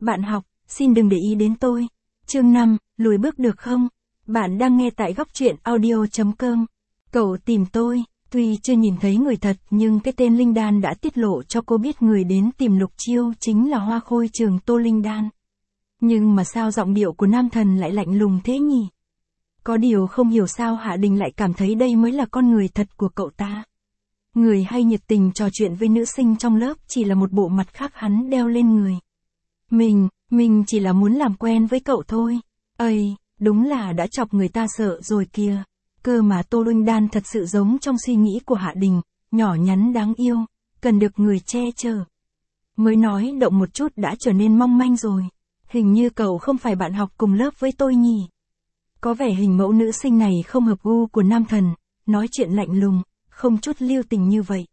Bạn học, xin đừng để ý đến tôi. Chương 5, lùi bước được không? Bạn đang nghe tại góc truyện audio.com. Cậu tìm tôi, tuy chưa nhìn thấy người thật nhưng cái tên Linh Đan đã tiết lộ cho cô biết người đến tìm Lục Chiêu chính là Hoa Khôi Trường Tô Linh Đan. Nhưng mà sao giọng điệu của nam thần lại lạnh lùng thế nhỉ? Có điều không hiểu sao Hạ Đình lại cảm thấy đây mới là con người thật của cậu ta. Người hay nhiệt tình trò chuyện với nữ sinh trong lớp chỉ là một bộ mặt khác hắn đeo lên người. Mình chỉ là muốn làm quen với cậu thôi. Ây, đúng là đã chọc người ta sợ rồi kìa. Cơ mà Tô Linh Đan thật sự giống trong suy nghĩ của Hạ Đình, nhỏ nhắn đáng yêu, cần được người che chở. Mới nói động một chút đã trở nên mong manh rồi. Hình như cậu không phải bạn học cùng lớp với tôi nhỉ? Có vẻ hình mẫu nữ sinh này không hợp gu của nam thần, nói chuyện lạnh lùng, không chút lưu tình như vậy.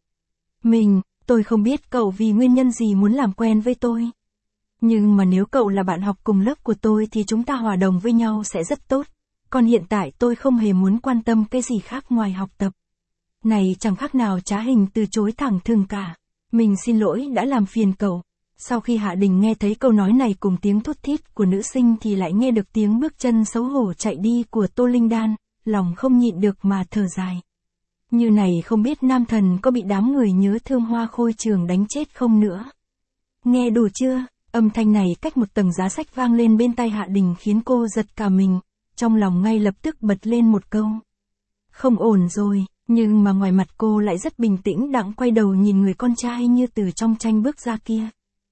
Tôi không biết cậu vì nguyên nhân gì muốn làm quen với tôi. Nhưng mà nếu cậu là bạn học cùng lớp của tôi thì chúng ta hòa đồng với nhau sẽ rất tốt. Còn hiện tại tôi không hề muốn quan tâm cái gì khác ngoài học tập. Này chẳng khác nào trá hình từ chối thẳng thừng cả. Mình xin lỗi đã làm phiền cậu. Sau khi Hạ Đình nghe thấy câu nói này cùng tiếng thút thít của nữ sinh thì lại nghe được tiếng bước chân xấu hổ chạy đi của Tô Linh Đan, lòng không nhịn được mà thở dài. Như này không biết nam thần có bị đám người nhớ thương Hoa Khôi Trường đánh chết không nữa. Nghe đủ chưa? Âm thanh này cách một tầng giá sách vang lên bên tai Hạ Đình khiến cô giật cả mình, trong lòng ngay lập tức bật lên một câu. Không ổn rồi, nhưng mà ngoài mặt cô lại rất bình tĩnh đặng quay đầu nhìn người con trai như từ trong tranh bước ra kia.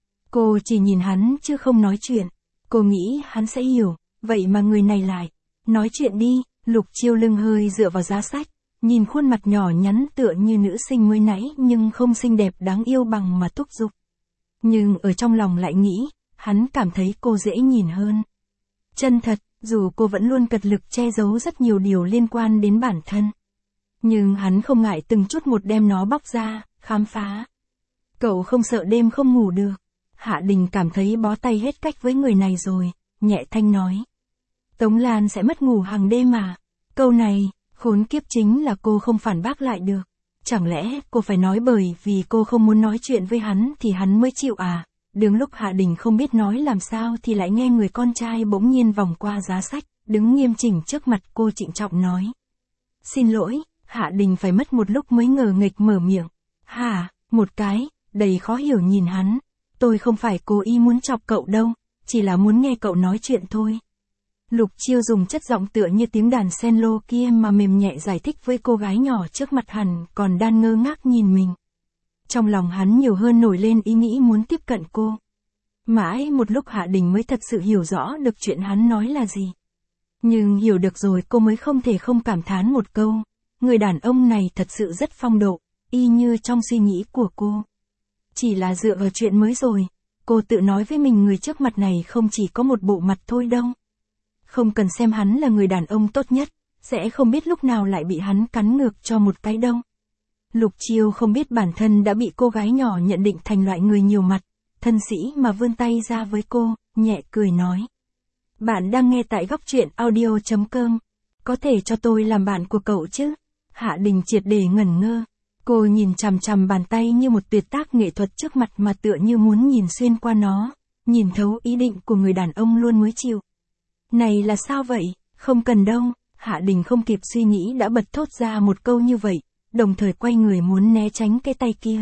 Cô chỉ nhìn hắn chứ không nói chuyện. Cô nghĩ hắn sẽ hiểu, vậy mà người này lại. Nói chuyện đi. Lục Chiêu lưng hơi dựa vào giá sách, nhìn khuôn mặt nhỏ nhắn tựa như nữ sinh mới nãy nhưng không xinh đẹp đáng yêu bằng mà thúc giục. Nhưng ở trong lòng lại nghĩ, hắn cảm thấy cô dễ nhìn hơn. Chân thật, dù cô vẫn luôn cật lực che giấu rất nhiều điều liên quan đến bản thân. Nhưng hắn không ngại từng chút một đem nó bóc ra, khám phá. Cậu không sợ đêm không ngủ được. Hạ Đình cảm thấy bó tay hết cách với người này rồi, nhẹ thanh nói. Tống Lan sẽ mất ngủ hàng đêm mà. Câu này, khốn kiếp chính là cô không phản bác lại được. Chẳng lẽ cô phải nói bởi vì cô không muốn nói chuyện với hắn thì hắn mới chịu à? Đứng lúc Hạ Đình không biết nói làm sao thì lại nghe người con trai bỗng nhiên vòng qua giá sách, đứng nghiêm chỉnh trước mặt cô trịnh trọng nói. Xin lỗi, Hạ Đình phải mất một lúc mới ngờ nghịch mở miệng. Hả, một cái, đầy khó hiểu nhìn hắn. Tôi không phải cố ý muốn chọc cậu đâu, chỉ là muốn nghe cậu nói chuyện thôi. Lục Chiêu dùng chất giọng tựa như tiếng đàn cello kia mà mềm nhẹ giải thích với cô gái nhỏ trước mặt hắn, còn đang ngơ ngác nhìn mình. Trong lòng hắn nhiều hơn nổi lên ý nghĩ muốn tiếp cận cô. Mãi một lúc Hạ Đình mới thật sự hiểu rõ được chuyện hắn nói là gì. Nhưng hiểu được rồi cô mới không thể không cảm thán một câu. Người đàn ông này thật sự rất phong độ, y như trong suy nghĩ của cô. Chỉ là dựa vào chuyện mới rồi, cô tự nói với mình người trước mặt này không chỉ có một bộ mặt thôi đâu. Không cần xem hắn là người đàn ông tốt nhất, sẽ không biết lúc nào lại bị hắn cắn ngược cho một cái đâu. Lục Chiêu không biết bản thân đã bị cô gái nhỏ nhận định thành loại người nhiều mặt, thân sĩ mà vươn tay ra với cô, nhẹ cười nói. Bạn đang nghe tại góc truyện audio.com, có thể cho tôi làm bạn của cậu chứ? Hạ Đình triệt để ngẩn ngơ. Cô nhìn chằm chằm bàn tay như một tuyệt tác nghệ thuật trước mặt mà tựa như muốn nhìn xuyên qua nó, nhìn thấu ý định của người đàn ông luôn mới chịu. Này là sao vậy? Không cần đâu. Hạ Đình không kịp suy nghĩ đã bật thốt ra một câu như vậy, đồng thời quay người muốn né tránh cái tay kia.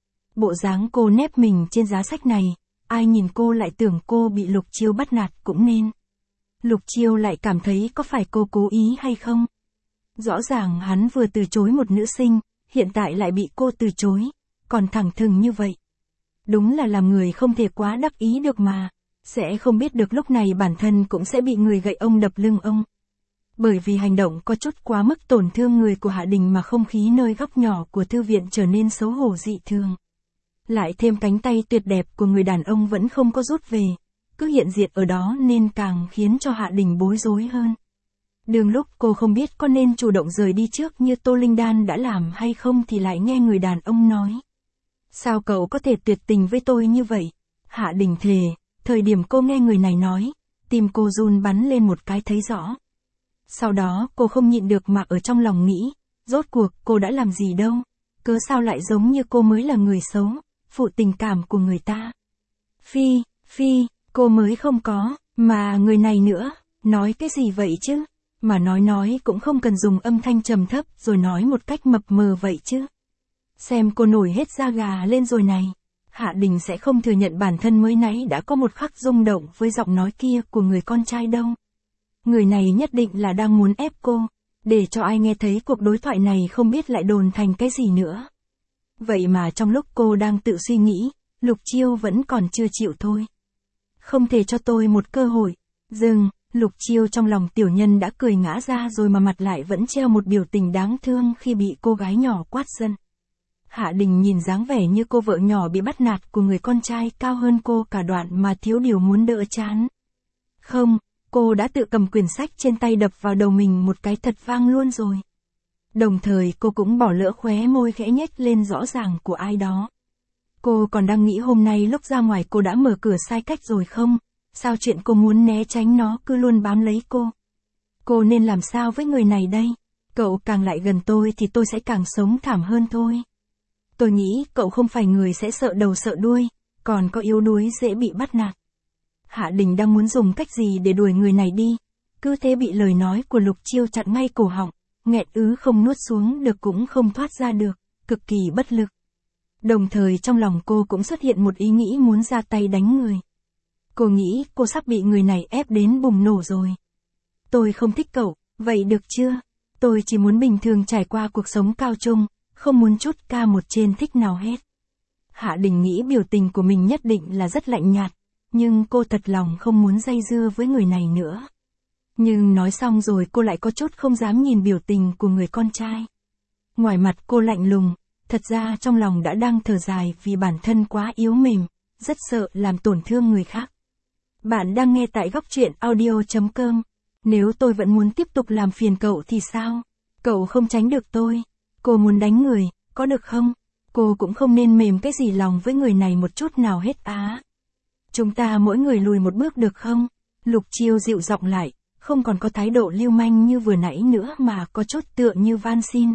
Bộ dáng cô nép mình trên giá sách này, ai nhìn cô lại tưởng cô bị Lục Chiêu bắt nạt cũng nên. Lục Chiêu lại cảm thấy có phải cô cố ý hay không? Rõ ràng hắn vừa từ chối một nữ sinh, hiện tại lại bị cô từ chối, còn thẳng thừng như vậy. Đúng là làm người không thể quá đắc ý được mà, sẽ không biết được lúc này bản thân cũng sẽ bị người gậy ông đập lưng ông. Bởi vì hành động có chút quá mức tổn thương người của Hạ Đình mà không khí nơi góc nhỏ của thư viện trở nên xấu hổ dị thường. Lại thêm cánh tay tuyệt đẹp của người đàn ông vẫn không có rút về, cứ hiện diện ở đó nên càng khiến cho Hạ Đình bối rối hơn. Đường lúc cô không biết có nên chủ động rời đi trước như Tô Linh Đan đã làm hay không thì lại nghe người đàn ông nói. Sao cậu có thể tuyệt tình với tôi như vậy? Hạ Đình thề, thời điểm cô nghe người này nói, tim cô run bắn lên một cái thấy rõ. Sau đó cô không nhịn được mà ở trong lòng nghĩ, rốt cuộc cô đã làm gì đâu, cớ sao lại giống như cô mới là người xấu, phụ tình cảm của người ta. Phi, Cô mới không có, mà người này nữa, nói cái gì vậy chứ? Mà nói cũng không cần dùng âm thanh trầm thấp rồi nói một cách mập mờ vậy chứ. Xem cô nổi hết da gà lên rồi này. Hạ Đình sẽ không thừa nhận bản thân mới nãy đã có một khắc rung động với giọng nói kia của người con trai đâu. Người này nhất định là đang muốn ép cô, để cho ai nghe thấy cuộc đối thoại này không biết lại đồn thành cái gì nữa. Vậy mà trong lúc cô đang tự suy nghĩ, Lục Chiêu vẫn còn chưa chịu thôi. Không thể cho tôi một cơ hội. Dừng, Lục Chiêu trong lòng tiểu nhân đã cười ngã ra rồi mà mặt lại vẫn treo một biểu tình đáng thương khi bị cô gái nhỏ quát giận. Hạ Đình nhìn dáng vẻ như cô vợ nhỏ bị bắt nạt của người con trai cao hơn cô cả đoạn mà thiếu điều muốn đỡ chán. Không, cô đã tự cầm quyển sách trên tay đập vào đầu mình một cái thật vang luôn rồi. Đồng thời cô cũng bỏ lỡ khóe môi khẽ nhếch lên rõ ràng của ai đó. Cô còn đang nghĩ hôm nay lúc ra ngoài cô đã mở cửa sai cách rồi không? Sao chuyện cô muốn né tránh nó cứ luôn bám lấy cô? Cô nên làm sao với người này đây? Cậu càng lại gần tôi thì tôi sẽ càng sống thảm hơn thôi. Tôi nghĩ cậu không phải người sẽ sợ đầu sợ đuôi, còn có yếu đuối dễ bị bắt nạt. Hạ Đình đang muốn dùng cách gì để đuổi người này đi, cứ thế bị lời nói của Lục Chiêu chặn ngay cổ họng, nghẹn ứ không nuốt xuống được cũng không thoát ra được, cực kỳ bất lực. Đồng thời trong lòng cô cũng xuất hiện một ý nghĩ muốn ra tay đánh người. Cô nghĩ cô sắp bị người này ép đến bùng nổ rồi. Tôi không thích cậu, vậy được chưa? Tôi chỉ muốn bình thường trải qua cuộc sống cao trung, không muốn chút ca một trên thích nào hết. Hạ Đình nghĩ biểu tình của mình nhất định là rất lạnh nhạt, nhưng cô thật lòng không muốn dây dưa với người này nữa. Nhưng nói xong rồi cô lại có chút không dám nhìn biểu tình của người con trai. Ngoài mặt cô lạnh lùng, thật ra trong lòng đã đang thở dài vì bản thân quá yếu mềm, rất sợ làm tổn thương người khác. Bạn đang nghe tại góc truyện audio.com. Nếu tôi vẫn muốn tiếp tục làm phiền cậu thì sao? Cậu không tránh được tôi. Cô muốn đánh người, có được không? Cô cũng không nên mềm cái gì lòng với người này một chút nào hết á. Chúng ta mỗi người lùi một bước được không? Lục Chiêu dịu giọng lại, không còn có thái độ lưu manh như vừa nãy nữa mà có chút tựa như van xin.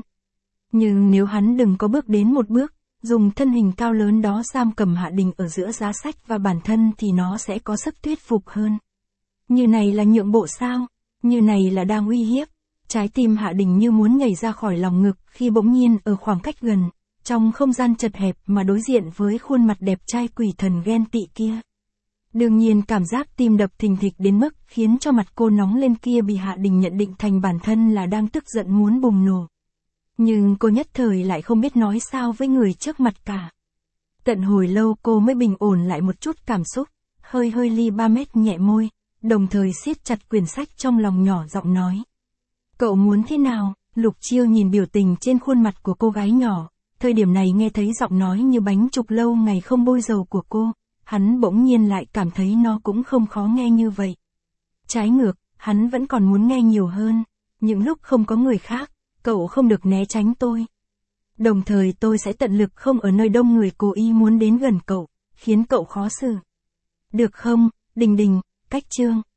Nhưng nếu hắn đừng có bước đến một bước, dùng thân hình cao lớn đó giam cầm Hạ Đình ở giữa giá sách và bản thân thì nó sẽ có sức thuyết phục hơn. Như này là nhượng bộ sao? Như này là đang uy hiếp. Trái tim Hạ Đình như muốn nhảy ra khỏi lòng ngực khi bỗng nhiên ở khoảng cách gần, trong không gian chật hẹp mà đối diện với khuôn mặt đẹp trai quỷ thần ghen tị kia. Đương nhiên cảm giác tim đập thình thịch đến mức khiến cho mặt cô nóng lên kia bị Hạ Đình nhận định thành bản thân là đang tức giận muốn bùng nổ. Nhưng cô nhất thời lại không biết nói sao với người trước mặt cả. Tận hồi lâu cô mới bình ổn lại một chút cảm xúc, hơi ly 3 mét nhẹ môi, đồng thời siết chặt quyển sách trong lòng nhỏ giọng nói. Cậu muốn thế nào? Lục Chiêu nhìn biểu tình trên khuôn mặt của cô gái nhỏ, thời điểm này nghe thấy giọng nói như bánh trục lâu ngày không bôi dầu của cô, hắn bỗng nhiên lại cảm thấy nó cũng không khó nghe như vậy. Trái ngược, hắn vẫn còn muốn nghe nhiều hơn, những lúc không có người khác, cậu không được né tránh tôi. Đồng thời tôi sẽ tận lực không ở nơi đông người cố ý muốn đến gần cậu, khiến cậu khó xử. Được không, Đình Đình, cách chương.